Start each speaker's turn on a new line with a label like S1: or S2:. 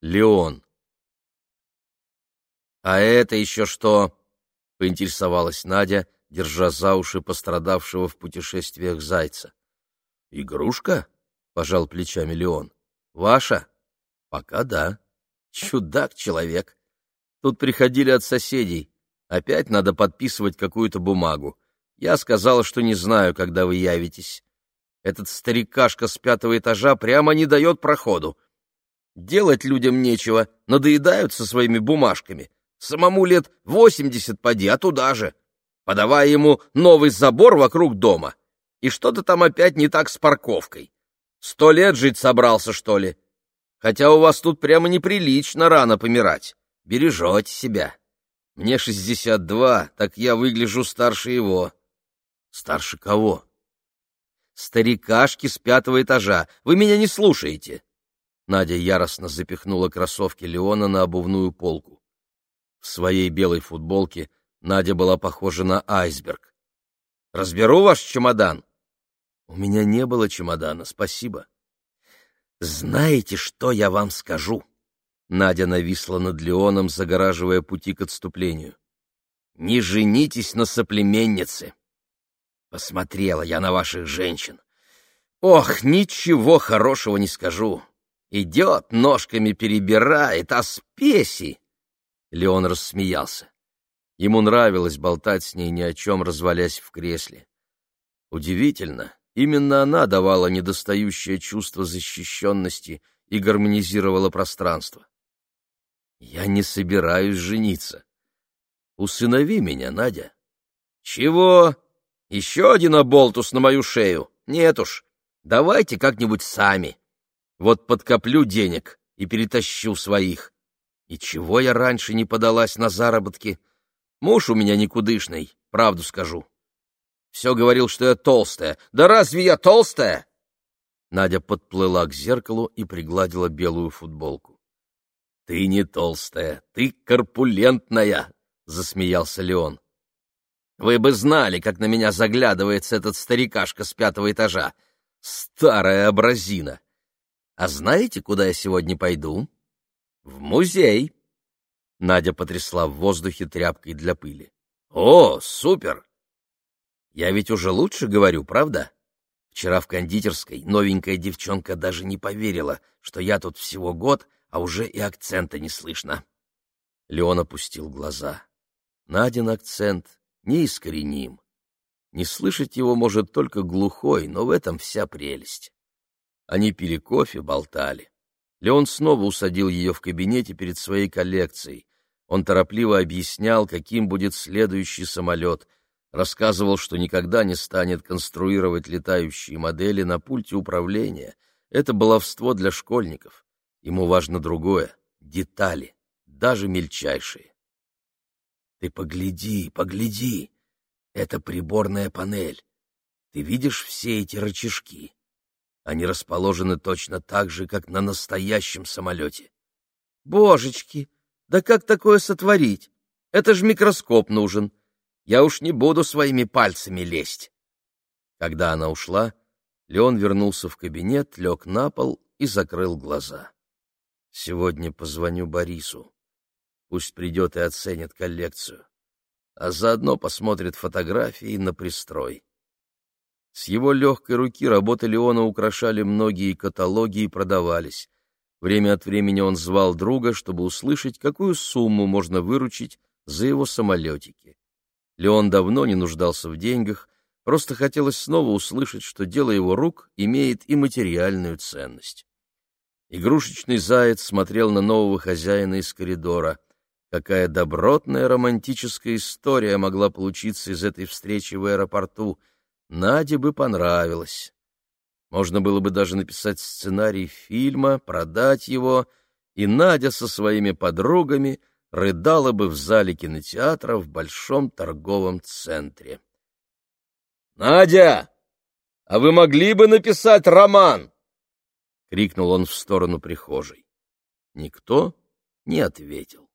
S1: Леон. «А это еще что?» — поинтересовалась Надя, держа за уши пострадавшего в путешествиях зайца. «Игрушка?» — пожал плечами Леон. «Ваша?» «Пока да. Чудак-человек. Тут приходили от соседей. Опять надо подписывать какую-то бумагу. Я сказала, что не знаю, когда вы явитесь. Этот старикашка с 5-го этажа прямо не дает проходу. Делать людям нечего, надоедают со своими бумажками. Самому лет 80 поди, а туда же. Подавай ему новый забор вокруг дома. И что-то там опять не так с парковкой. 100 лет жить собрался, что ли? Хотя у вас тут прямо неприлично рано помирать. Бережете себя. Мне 62, так я выгляжу старше его». «Старше кого?» «Старикашки с 5-го этажа. Вы меня не слушаете». Надя яростно запихнула кроссовки Леона на обувную полку. В своей белой футболке Надя была похожа на айсберг. «Разберу ваш чемодан?» «У меня не было чемодана, спасибо». «Знаете, что я вам скажу?» Надя нависла над Леоном, загораживая пути к отступлению. «Не женитесь на соплеменнице. Посмотрела я на ваших женщин. Ох, ничего хорошего не скажу. Идет, ножками перебирает, а спеси!» Леон рассмеялся. Ему нравилось болтать с ней, ни о чем развалясь в кресле. Удивительно, именно она давала недостающее чувство защищенности и гармонизировала пространство. «Я не собираюсь жениться. Усынови меня, Надя». «Чего? Еще один оболтус на мою шею? Нет уж, давайте как-нибудь сами. Вот подкоплю денег и перетащу своих. И чего я раньше не подалась на заработки? Муж у меня никудышный, правду скажу. Все говорил, что я толстая. Да разве я толстая?» Надя подплыла к зеркалу и пригладила белую футболку. «Ты не толстая, ты корпулентная», — засмеялся Леон. «Вы бы знали, как на меня заглядывается этот старикашка с 5-го этажа. Старая абразина. А знаете, куда я сегодня пойду? В музей». Надя потрясла в воздухе тряпкой для пыли. «О, супер! Я ведь уже лучше говорю, правда? Вчера в кондитерской новенькая девчонка даже не поверила, что я тут всего год, а уже и акцента не слышно». Леон опустил глаза. Надин акцент неискореним. Не слышать его может только глухой, но в этом вся прелесть. Они пили кофе, болтали. Леон снова усадил ее в кабинете перед своей коллекцией. Он торопливо объяснял, каким будет следующий самолет, рассказывал, что никогда не станет конструировать летающие модели на пульте управления. Это баловство для школьников. Ему важно другое — детали, даже мельчайшие. «Ты погляди, погляди! Это приборная панель. Ты видишь все эти рычажки? Они расположены точно так же, как на настоящем самолете». «Божечки! Да как такое сотворить? Это ж микроскоп нужен. Я уж не буду своими пальцами лезть». Когда она ушла, Леон вернулся в кабинет, лег на пол и закрыл глаза. «Сегодня позвоню Борису. Пусть придет и оценит коллекцию, а заодно посмотрит фотографии на пристрой». С его легкой руки работы Леона украшали многие каталоги и продавались. Время от времени он звал друга, чтобы услышать, какую сумму можно выручить за его самолетики. Леон давно не нуждался в деньгах, просто хотелось снова услышать, что дело его рук имеет и материальную ценность. Игрушечный заяц смотрел на нового хозяина из коридора. Какая добротная романтическая история могла получиться из этой встречи в аэропорту. Наде бы понравилось. Можно было бы даже написать сценарий фильма, продать его, и Надя со своими подругами рыдала бы в зале кинотеатра в большом торговом центре. «Надя, а вы могли бы написать роман?» — крикнул он в сторону прихожей. Никто не ответил.